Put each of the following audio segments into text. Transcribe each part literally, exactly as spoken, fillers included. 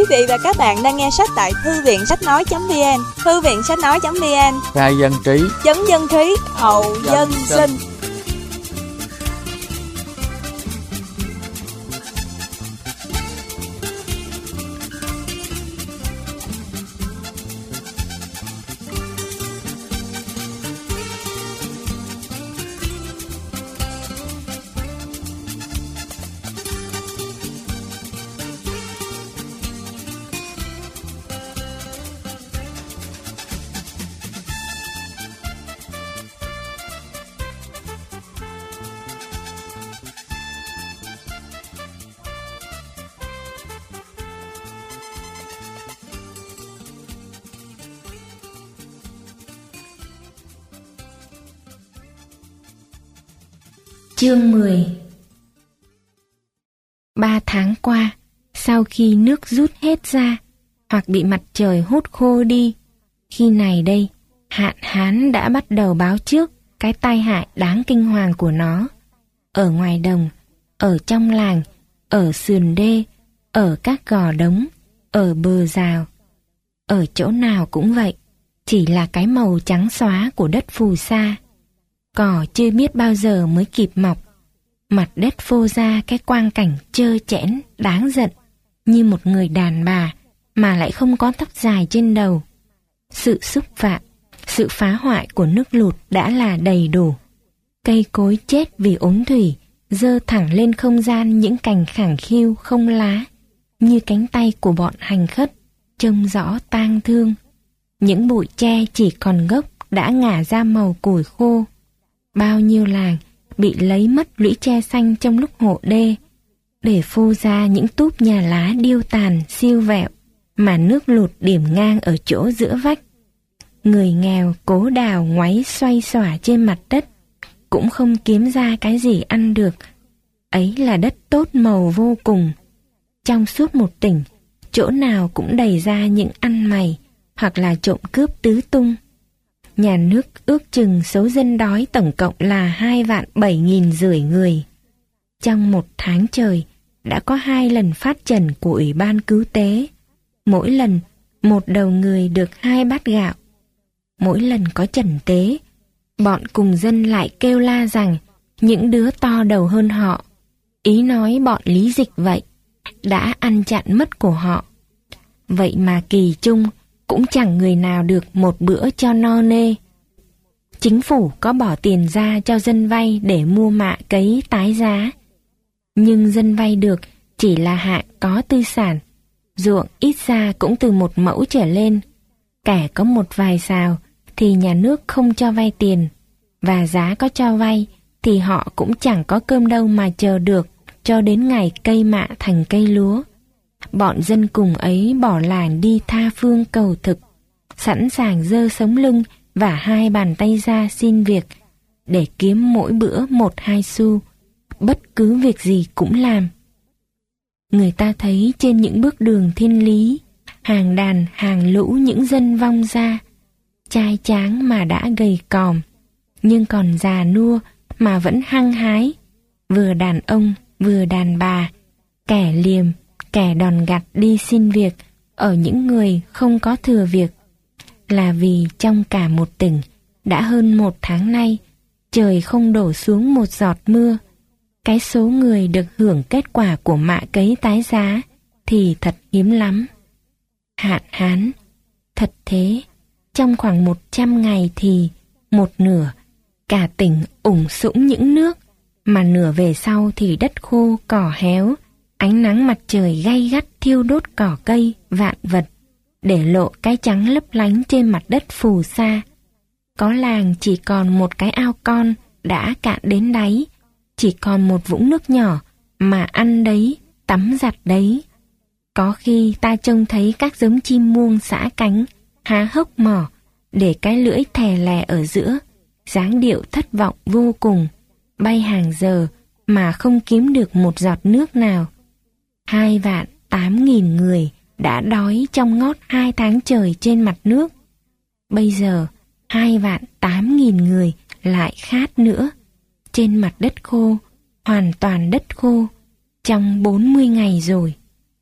Quý vị và các bạn đang nghe sách tại thư viện sách nói chấm vn. Thư viện sách nói chấm vn, khai dân trí, chấn dân trí, hậu dân sinh. Chương mười. Ba tháng qua, sau khi nước rút hết ra, hoặc bị mặt trời hút khô đi, khi này đây, hạn hán đã bắt đầu báo trước cái tai hại đáng kinh hoàng của nó. Ở ngoài đồng, ở trong làng, ở sườn đê, ở các gò đống, ở bờ rào, ở chỗ nào cũng vậy, chỉ là cái màu trắng xóa của đất phù sa. Cỏ chưa biết bao giờ mới kịp mọc. Mặt đất phô ra cái quang cảnh trơ trẽn, đáng giận, như một người đàn bà mà lại không có tóc dài trên đầu. Sự xúc phạm, sự phá hoại của nước lụt đã là đầy đủ. Cây cối chết vì ốm thủy, giơ thẳng lên không gian những cành khẳng khiu không lá, như cánh tay của bọn hành khất, trông rõ tang thương. Những bụi tre chỉ còn gốc đã ngả ra màu củi khô. Bao nhiêu làng bị lấy mất lũy tre xanh trong lúc hộ đê, để phô ra những túp nhà lá điêu tàn siêu vẹo mà nước lụt điểm ngang ở chỗ giữa vách. Người nghèo cố đào ngoáy xoay xỏa trên mặt đất, cũng không kiếm ra cái gì ăn được. Ấy là đất tốt màu vô cùng. Trong suốt một tỉnh, chỗ nào cũng đầy ra những ăn mày hoặc là trộm cướp tứ tung. Nhà nước ước chừng số dân đói tổng cộng là hai vạn bảy nghìn rưỡi người. Trong một tháng trời, đã có hai lần phát trần của Ủy ban cứu tế. Mỗi lần, một đầu người được hai bát gạo. Mỗi lần có trần tế, bọn cùng dân lại kêu la rằng những đứa to đầu hơn họ, ý nói bọn Lý Dịch vậy, đã ăn chặn mất của họ. Vậy mà kỳ chung, cũng chẳng người nào được một bữa cho no nê. Chính phủ có bỏ tiền ra cho dân vay để mua mạ cấy tái giá. Nhưng dân vay được chỉ là hạng có tư sản, ruộng ít ra cũng từ một mẫu trở lên. Kẻ có một vài sào thì nhà nước không cho vay tiền, và giá có cho vay thì họ cũng chẳng có cơm đâu mà chờ được cho đến ngày cây mạ thành cây lúa. Bọn dân cùng ấy bỏ làng đi tha phương cầu thực, sẵn sàng giơ sống lưng và hai bàn tay ra xin việc, để kiếm mỗi bữa một hai xu, bất cứ việc gì cũng làm. Người ta thấy trên những bước đường thiên lý, hàng đàn hàng lũ những dân vong ra, trai tráng mà đã gầy còm, nhưng còn già nua mà vẫn hăng hái, vừa đàn ông vừa đàn bà, kẻ liềm, kẻ đòn gặt đi xin việc ở những người không có thừa việc. Là vì trong cả một tỉnh, đã hơn một tháng nay, trời không đổ xuống một giọt mưa. Cái số người được hưởng kết quả của mạ cấy tái giá thì thật hiếm lắm. Hạn hán, thật thế, trong khoảng một trăm ngày thì một nửa, cả tỉnh ủng sũng những nước, mà nửa về sau thì đất khô cỏ héo, ánh nắng mặt trời gay gắt thiêu đốt cỏ cây, vạn vật, để lộ cái trắng lấp lánh trên mặt đất phù sa. Có làng chỉ còn một cái ao con đã cạn đến đáy, chỉ còn một vũng nước nhỏ mà ăn đấy, tắm giặt đấy. Có khi ta trông thấy các giống chim muông xả cánh, há hốc mỏ, để cái lưỡi thè lè ở giữa, dáng điệu thất vọng vô cùng, bay hàng giờ mà không kiếm được một giọt nước nào. Hai vạn tám nghìn người đã đói trong ngót hai tháng trời trên mặt nước. Bây giờ, hai vạn tám nghìn người lại khát nữa, trên mặt đất khô, hoàn toàn đất khô, trong bốn mươi ngày rồi.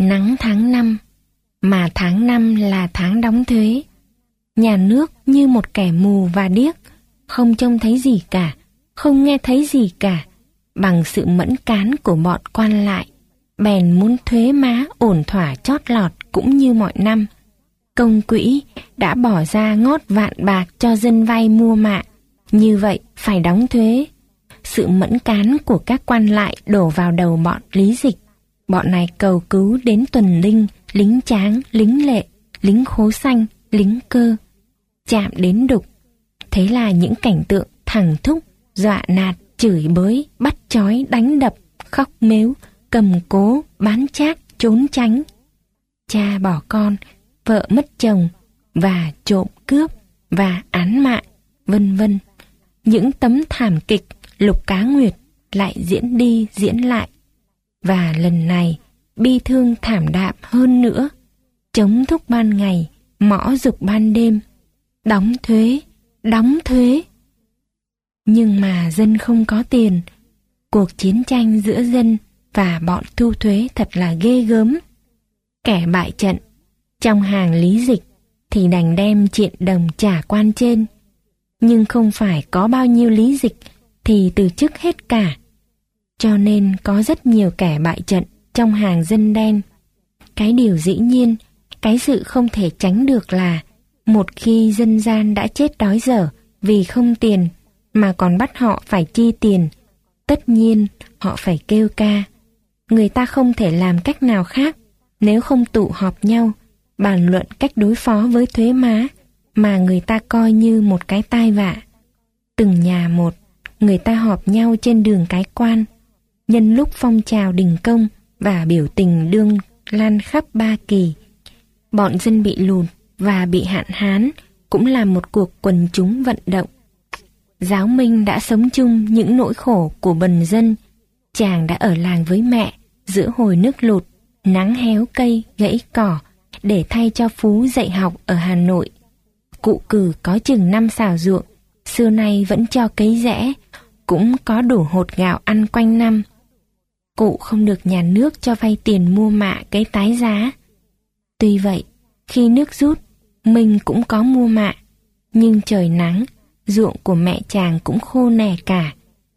Nắng tháng năm, mà tháng năm là tháng đóng thuế. Nhà nước như một kẻ mù và điếc, không trông thấy gì cả, không nghe thấy gì cả. Bằng sự mẫn cán của bọn quan lại, bèn muốn thuế má ổn thỏa chót lọt cũng như mọi năm. Công quỹ đã bỏ ra ngót vạn bạc cho dân vay mua mạ, như vậy phải đóng thuế. Sự mẫn cán của các quan lại đổ vào đầu bọn Lý Dịch. Bọn này cầu cứu đến Tuần Linh, lính Tráng, lính Lệ, lính Khố Xanh, lính Cơ, chạm đến Đục. Thế là những cảnh tượng thẳng thúc, dọa nạt, chửi bới, bắt trói, đánh đập, khóc mếu, cầm cố, bán trác, trốn tránh. Cha bỏ con, vợ mất chồng, và trộm cướp, và án mạng, vân vân. Những tấm thảm kịch Lục Cá Nguyệt lại diễn đi diễn lại. Và lần này, bi thương thảm đạm hơn nữa. Chống thúc ban ngày, mõ dục ban đêm. Đóng thuế, đóng thuế. Nhưng mà dân không có tiền. Cuộc chiến tranh giữa dân và bọn thu thuế thật là ghê gớm. Kẻ bại trận trong hàng Lý Dịch thì đành đem triện đồng trả quan trên. Nhưng không phải có bao nhiêu Lý Dịch thì từ chức hết cả. Cho nên có rất nhiều kẻ bại trận trong hàng dân đen. Cái điều dĩ nhiên, cái sự không thể tránh được là một khi dân gian đã chết đói dở vì không tiền mà còn bắt họ phải chi tiền, tất nhiên họ phải kêu ca. Người ta không thể làm cách nào khác nếu không tụ họp nhau, bàn luận cách đối phó với thuế má mà người ta coi như một cái tai vạ. Từng nhà một, người ta họp nhau trên đường Cái Quan, nhân lúc phong trào đình công và biểu tình đương lan khắp Ba Kỳ. Bọn dân bị lụt và bị hạn hán cũng là một cuộc quần chúng vận động. Giáo Minh đã sống chung những nỗi khổ của bần dân. Chàng đã ở làng với mẹ giữa hồi nước lụt, nắng héo cây, gãy cỏ để thay cho Phú dạy học ở Hà Nội. Cụ Cử có chừng năm xào ruộng, xưa nay vẫn cho cấy rẽ, cũng có đủ hột gạo ăn quanh năm. Cụ không được nhà nước cho vay tiền mua mạ cấy tái giá. Tuy vậy, khi nước rút, mình cũng có mua mạ, nhưng trời nắng, ruộng của mẹ chàng cũng khô nẻ cả.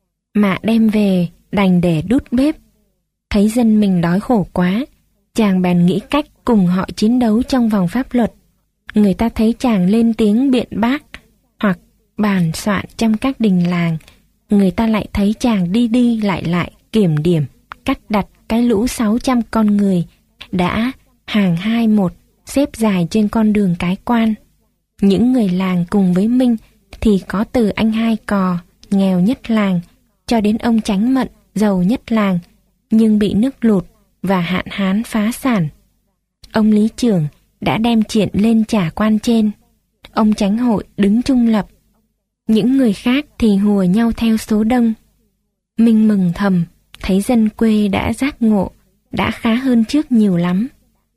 Mạ đem về đành để đút bếp. Thấy dân mình đói khổ quá, chàng bèn nghĩ cách cùng họ chiến đấu trong vòng pháp luật. Người ta thấy chàng lên tiếng biện bác hoặc bàn soạn trong các đình làng, người ta lại thấy chàng đi đi lại lại kiểm điểm, cắt đặt cái lũ sáu trăm con người đã hàng hai một xếp dài trên con đường Cái Quan. Những người làng cùng với Minh thì có từ anh Hai Cò, nghèo nhất làng, cho đến ông Chánh Mận, giàu nhất làng, nhưng bị nước lụt và hạn hán phá sản. Ông Lý Trưởng đã đem chuyện lên trả quan trên. Ông Chánh Hội đứng trung lập. Những người khác thì hùa nhau theo số đông. Minh mừng thầm, thấy dân quê đã giác ngộ, đã khá hơn trước nhiều lắm.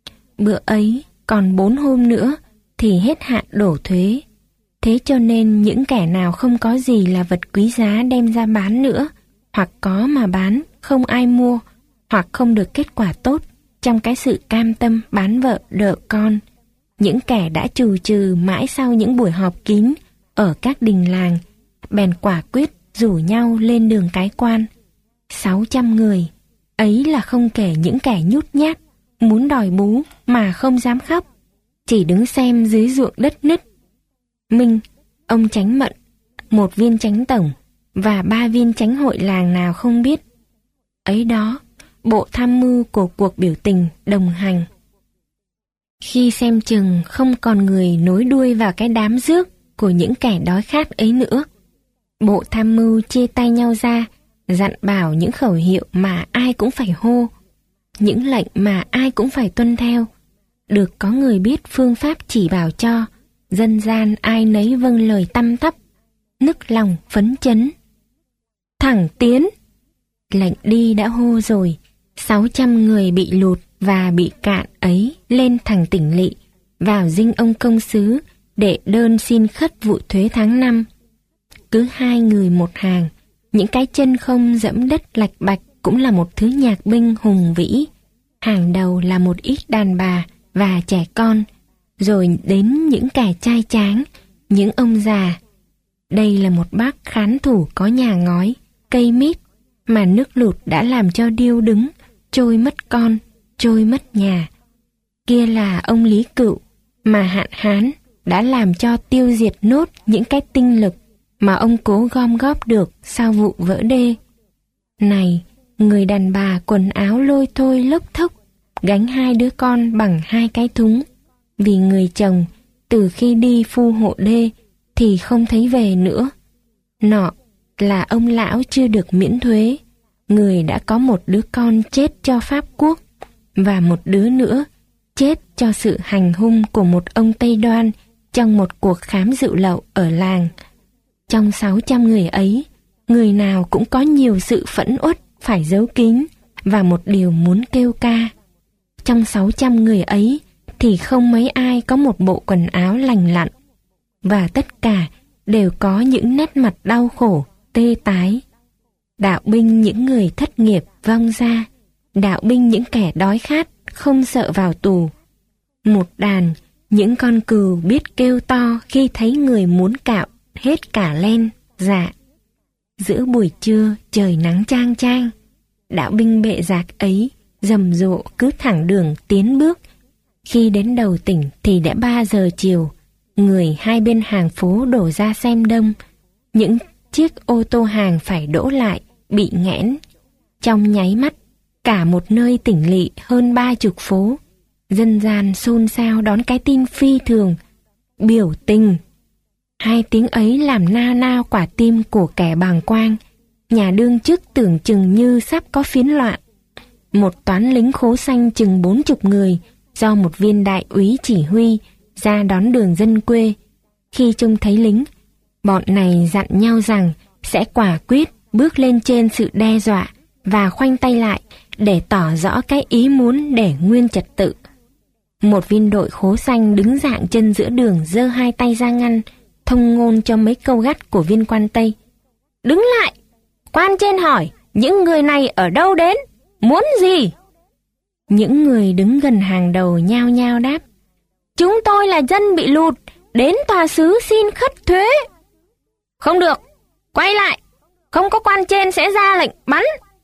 Bữa ấy, còn bốn hôm nữa thì hết hạn đổ thuế. Thế cho nên những kẻ nào không có gì là vật quý giá đem ra bán nữa, hoặc có mà bán, không ai mua, hoặc không được kết quả tốt trong cái sự cam tâm bán vợ đợ con. Những kẻ đã trù trừ mãi sau những buổi họp kín ở các đình làng, bèn quả quyết rủ nhau lên đường Cái Quan. Sáu trăm người, ấy là không kể những kẻ nhút nhát, muốn đòi bú mà không dám khóc, chỉ đứng xem dưới ruộng đất nứt. Minh, ông Chánh Mận, một viên chánh tổng và ba viên chánh hội làng nào không biết. Ấy đó, bộ tham mưu của cuộc biểu tình đồng hành. Khi xem chừng không còn người nối đuôi vào cái đám rước của những kẻ đói khát ấy nữa, bộ tham mưu chia tay nhau ra, dặn bảo những khẩu hiệu mà ai cũng phải hô, những lệnh mà ai cũng phải tuân theo. Được có người biết phương pháp chỉ bảo cho, dân gian ai nấy vâng lời tăm tắp, nức lòng phấn chấn. Thẳng tiến! Lệnh đi đã hô rồi, sáu trăm người bị lụt và bị cạn ấy lên thẳng Tỉnh Lỵ, vào dinh ông công sứ để đơn xin khất vụ thuế tháng năm. Cứ hai người một hàng, những cái chân không dẫm đất lạch bạch cũng là một thứ nhạc binh hùng vĩ. Hàng đầu là một ít đàn bà và trẻ con, rồi đến những kẻ trai tráng, những ông già. Đây là một bác khán thủ có nhà ngói, cây mít, mà nước lụt đã làm cho điêu đứng, trôi mất con, trôi mất nhà. Kia là ông Lý Cựu, mà hạn hán đã làm cho tiêu diệt nốt những cái tinh lực mà ông cố gom góp được sau vụ vỡ đê. Này, người đàn bà quần áo lôi thôi lốc thốc, gánh hai đứa con bằng hai cái thúng, vì người chồng từ khi đi phu hộ đê thì không thấy về nữa. Nọ là ông lão chưa được miễn thuế, người đã có một đứa con chết cho Pháp Quốc, và một đứa nữa chết cho sự hành hung của một ông Tây Đoan trong một cuộc khám rượu lậu ở làng. Trong sáu trăm người ấy, người nào cũng có nhiều sự phẫn uất phải giấu kín và một điều muốn kêu ca. Trong sáu trăm người ấy thì không mấy ai có một bộ quần áo lành lặn, và tất cả đều có những nét mặt đau khổ, tê tái. Đạo binh những người thất nghiệp vong ra, đạo binh những kẻ đói khát không sợ vào tù. Một đàn những con cừu biết kêu to khi thấy người muốn cạo hết cả len, dạ. Giữa buổi trưa trời nắng chang chang, đạo binh bệ rạc ấy rầm rộ cứ thẳng đường tiến bước. Khi đến đầu tỉnh thì đã ba giờ chiều, người hai bên hàng phố đổ ra xem đông. Những chiếc ô tô hàng phải đỗ lại, bị nghẽn. Trong nháy mắt, cả một nơi tỉnh lỵ hơn ba chục phố, dân gian xôn xao đón cái tin phi thường, biểu tình. Hai tiếng ấy làm nao nao quả tim của kẻ bàng quang. Nhà đương chức tưởng chừng như sắp có phiến loạn. Một toán lính khố xanh chừng bốn chục người do một viên đại úy chỉ huy ra đón đường dân quê. Khi trông thấy lính, bọn này dặn nhau rằng sẽ quả quyết bước lên trên sự đe dọa và khoanh tay lại để tỏ rõ cái ý muốn để nguyên trật tự. Một viên đội khố xanh đứng dạng chân giữa đường giơ hai tay ra ngăn, thông ngôn cho mấy câu gắt của viên quan Tây. Đứng lại! Quan trên hỏi, những người này ở đâu đến? Muốn gì? Những người đứng gần hàng đầu nhao nhao đáp. Chúng tôi là dân bị lụt, đến tòa xứ xin khất thuế. Không được, quay lại, không có quan trên sẽ ra lệnh bắn.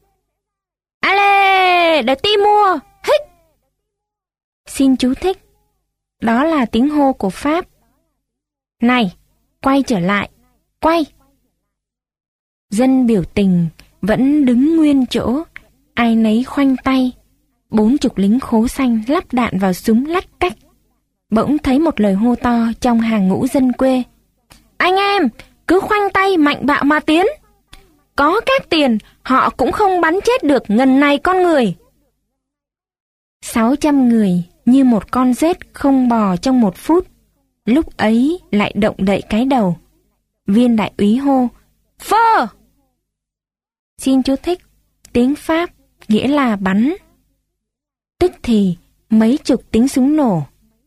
Ale, để Timur, hích. Xin chú thích, đó là tiếng hô của Pháp. Này, quay trở lại, quay. Dân biểu tình vẫn đứng nguyên chỗ, ai nấy khoanh tay. Bốn chục lính khố xanh lắp đạn vào súng lách cách. Bỗng thấy một lời hô to trong hàng ngũ dân quê. Anh em, cứ khoanh tay mạnh bạo mà tiến. Có các tiền, họ cũng không bắn chết được ngần này con người. Sáu trăm người như một con rết không bò trong một phút. Lúc ấy lại động đậy cái đầu. Viên đại úy hô, phơ! Xin chú thích, tiếng Pháp nghĩa là bắn. Tức thì mấy chục tiếng súng nổ.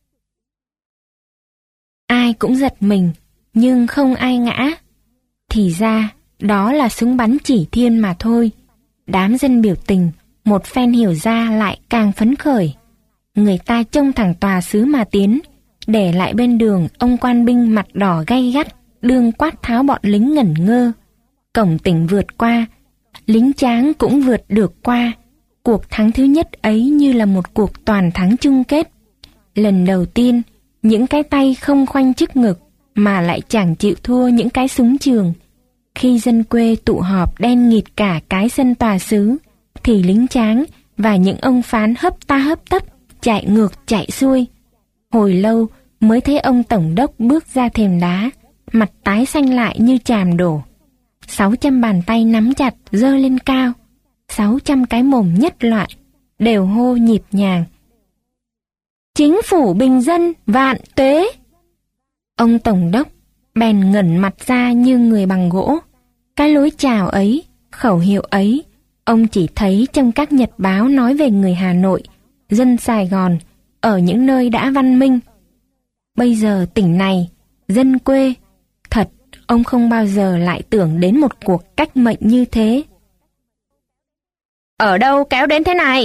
Ai cũng giật mình, nhưng không ai ngã. Thì ra, đó là súng bắn chỉ thiên mà thôi. Đám dân biểu tình, một phen hiểu ra lại càng phấn khởi. Người ta trông thẳng tòa xứ mà tiến, để lại bên đường ông quan binh mặt đỏ gay gắt, đương quát tháo bọn lính ngẩn ngơ. Cổng tỉnh vượt qua, lính tráng cũng vượt được qua. Cuộc thắng thứ nhất ấy như là một cuộc toàn thắng chung kết. Lần đầu tiên, những cái tay không khoanh trước ngực mà lại chẳng chịu thua những cái súng trường. Khi dân quê tụ họp đen nghịt cả cái sân tòa xứ, thì lính tráng và những ông phán hấp ta hấp tấp, chạy ngược chạy xuôi. Hồi lâu mới thấy ông tổng đốc bước ra thềm đá, mặt tái xanh lại như chàm đổ. Sáu trăm bàn tay nắm chặt giơ lên cao, sáu trăm cái mồm nhất loạt, đều hô nhịp nhàng. Chính phủ bình dân vạn tuế! Ông tổng đốc bèn ngẩn mặt ra như người bằng gỗ. Cái lối chào ấy, khẩu hiệu ấy, ông chỉ thấy trong các nhật báo nói về người Hà Nội, dân Sài Gòn, ở những nơi đã văn minh. Bây giờ tỉnh này, dân quê, thật, ông không bao giờ lại tưởng đến một cuộc cách mệnh như thế. Ở đâu kéo đến thế này?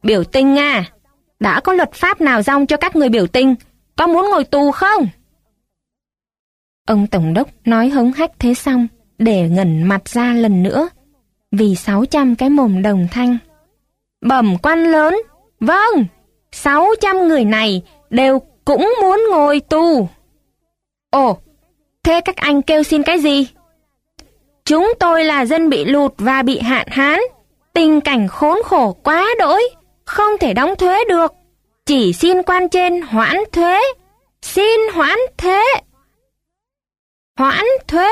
Biểu tình à? Đã có luật pháp nào dong cho các người biểu tình? Có muốn ngồi tù không? Ông Tổng đốc nói hống hách thế xong, để ngẩn mặt ra lần nữa, vì sáu trăm cái mồm đồng thanh. Bẩm quan lớn, vâng, sáu trăm người này đều cũng muốn ngồi tù. Ồ, thế các anh kêu xin cái gì? Chúng tôi là dân bị lụt và bị hạn hán, tình cảnh khốn khổ quá đỗi, không thể đóng thuế được, chỉ xin quan trên hoãn thuế, xin hoãn thuế. Hoãn thuế.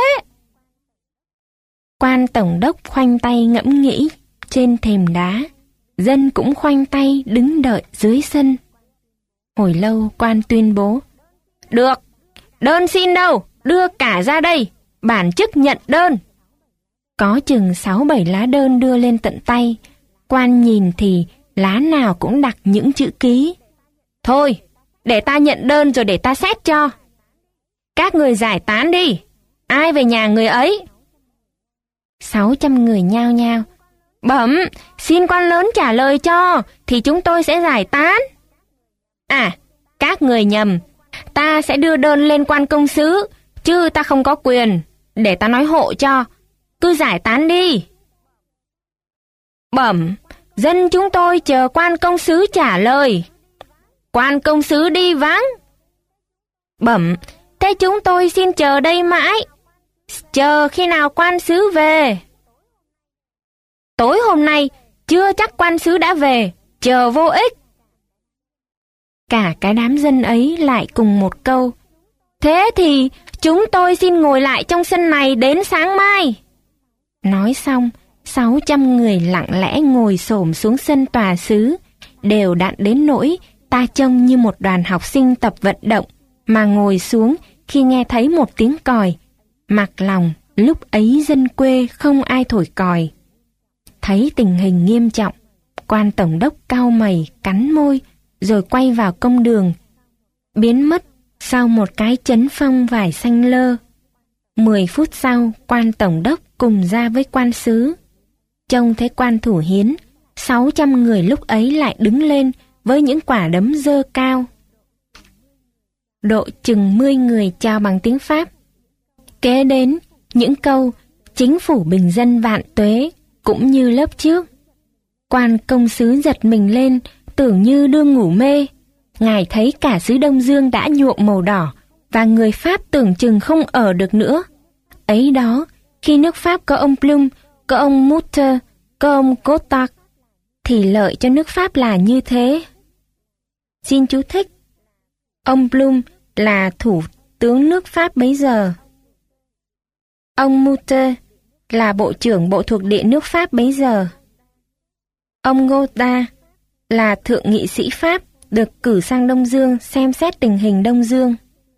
Quan tổng đốc khoanh tay ngẫm nghĩ trên thềm đá, dân cũng khoanh tay đứng đợi dưới sân. Hồi lâu quan tuyên bố, được, đơn xin đâu, đưa cả ra đây, bản chức nhận đơn. Có chừng sáu bảy lá đơn đưa lên tận tay, quan nhìn thì lá nào cũng đặt những chữ ký. Thôi, để ta nhận đơn rồi để ta xét cho. Các người giải tán đi, ai về nhà người ấy. Sáu trăm người nhao nhao. Bẩm, xin quan lớn trả lời cho, thì chúng tôi sẽ giải tán. À, các người nhầm, ta sẽ đưa đơn lên quan công sứ, chứ ta không có quyền, để ta nói hộ cho, cứ giải tán đi. Bẩm, dân chúng tôi chờ quan công sứ trả lời. Quan công sứ đi vắng. Bẩm, thế chúng tôi xin chờ đây mãi, chờ khi nào quan sứ về. Tối hôm nay chưa chắc quan sứ đã về, chờ vô ích. Cả cái đám dân ấy lại cùng một câu. Thế thì chúng tôi xin ngồi lại trong sân này đến sáng mai. Nói xong, sáu trăm người lặng lẽ ngồi xổm xuống sân tòa xứ, đều đặn đến nỗi ta trông như một đoàn học sinh tập vận động, mà ngồi xuống khi nghe thấy một tiếng còi. Mặc lòng, lúc ấy dân quê không ai thổi còi. Thấy tình hình nghiêm trọng, quan tổng đốc cau mày, cắn môi, rồi quay vào công đường, biến mất sau một cái chấn phong vải xanh lơ. Mười phút sau, quan tổng đốc cùng ra với quan sứ. Trông thấy quan thủ hiến, sáu trăm người lúc ấy lại đứng lên với những quả đấm giơ cao. Độ chừng mươi người chào bằng tiếng Pháp. Kế đến những câu chính phủ bình dân vạn tuế cũng như lớp trước. Quan công sứ giật mình lên, tưởng như đương ngủ mê. Ngài thấy cả xứ Đông Dương đã nhuộm màu đỏ, và người Pháp tưởng chừng không ở được nữa. Ấy đó, khi nước Pháp có ông Blum, có ông Mutter, có ông Cottac, thì lợi cho nước Pháp là như thế. Xin chú thích. Ông Blum là thủ tướng nước Pháp bấy giờ. Ông Mutter là bộ trưởng bộ thuộc địa nước Pháp bấy giờ. Ông Gotha là thượng nghị sĩ Pháp được cử sang Đông Dương xem xét tình hình Đông Dương.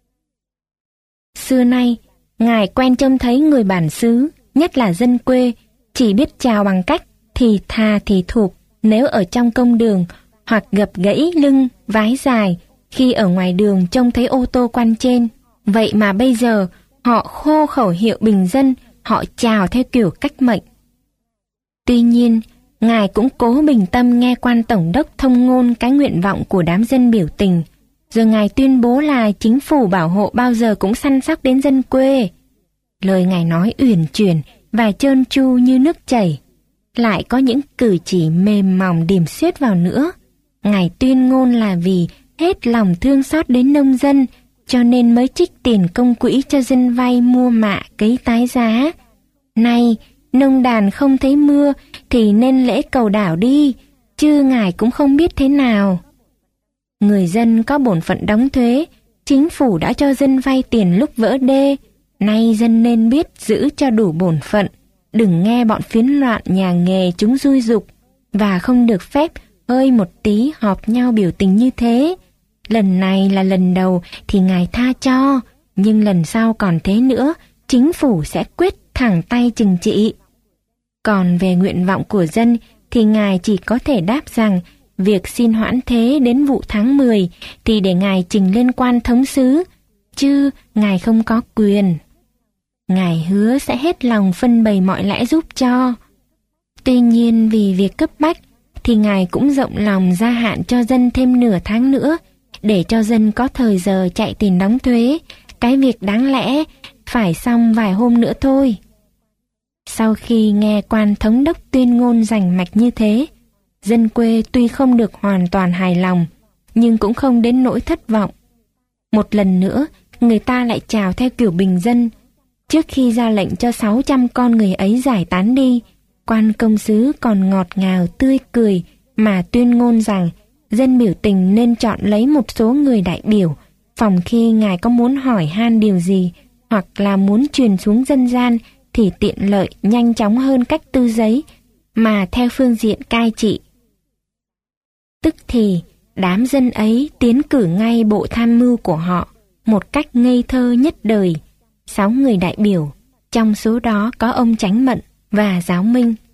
Xưa nay, Ngài quen trông thấy người bản xứ, nhất là dân quê, chỉ biết chào bằng cách thì thà thì thụp nếu ở trong công đường, hoặc gập gãy lưng, vái dài khi ở ngoài đường trông thấy ô tô quan trên. Vậy mà bây giờ, họ khô khẩu hiệu bình dân, họ chào theo kiểu cách mệnh. Tuy nhiên, Ngài cũng cố bình tâm nghe quan tổng đốc thông ngôn cái nguyện vọng của đám dân biểu tình, rồi Ngài tuyên bố là chính phủ bảo hộ bao giờ cũng săn sóc đến dân quê. Lời Ngài nói uyển chuyển và trơn tru như nước chảy, lại có những cử chỉ mềm mỏng điểm xuyết vào nữa. Ngài tuyên ngôn là vì hết lòng thương xót đến nông dân, cho nên mới trích tiền công quỹ cho dân vay mua mạ cấy tái giá. Này, nông đàn không thấy mưa thì nên lễ cầu đảo đi, chứ Ngài cũng không biết thế nào. Người dân có bổn phận đóng thuế, chính phủ đã cho dân vay tiền lúc vỡ đê, nay dân nên biết giữ cho đủ bổn phận, đừng nghe bọn phiến loạn nhà nghề chúng xúi giục, và không được phép hơi một tí họp nhau biểu tình như thế. Lần này là lần đầu thì Ngài tha cho, nhưng lần sau còn thế nữa, chính phủ sẽ quyết thẳng tay trừng trị. Còn về nguyện vọng của dân thì Ngài chỉ có thể đáp rằng việc xin hoãn thế đến vụ tháng mười thì để Ngài trình lên quan thống sứ, chứ Ngài không có quyền. Ngài hứa sẽ hết lòng phân bày mọi lẽ giúp cho. Tuy nhiên vì việc cấp bách thì Ngài cũng rộng lòng gia hạn cho dân thêm nửa tháng nữa, để cho dân có thời giờ chạy tiền đóng thuế. Cái việc đáng lẽ phải xong vài hôm nữa thôi. Sau khi nghe quan thống đốc tuyên ngôn rành mạch như thế, dân quê tuy không được hoàn toàn hài lòng, nhưng cũng không đến nỗi thất vọng. Một lần nữa, người ta lại chào theo kiểu bình dân. Trước khi ra lệnh cho sáu trăm con người ấy giải tán đi, quan công sứ còn ngọt ngào tươi cười mà tuyên ngôn rằng dân biểu tình nên chọn lấy một số người đại biểu, phòng khi ngài có muốn hỏi han điều gì hoặc là muốn truyền xuống dân gian thì tiện lợi nhanh chóng hơn cách tư giấy mà theo phương diện cai trị. Tức thì đám dân ấy tiến cử ngay bộ tham mưu của họ một cách ngây thơ nhất đời, sáu người đại biểu, trong số đó có ông Chánh Mận và Giáo Minh.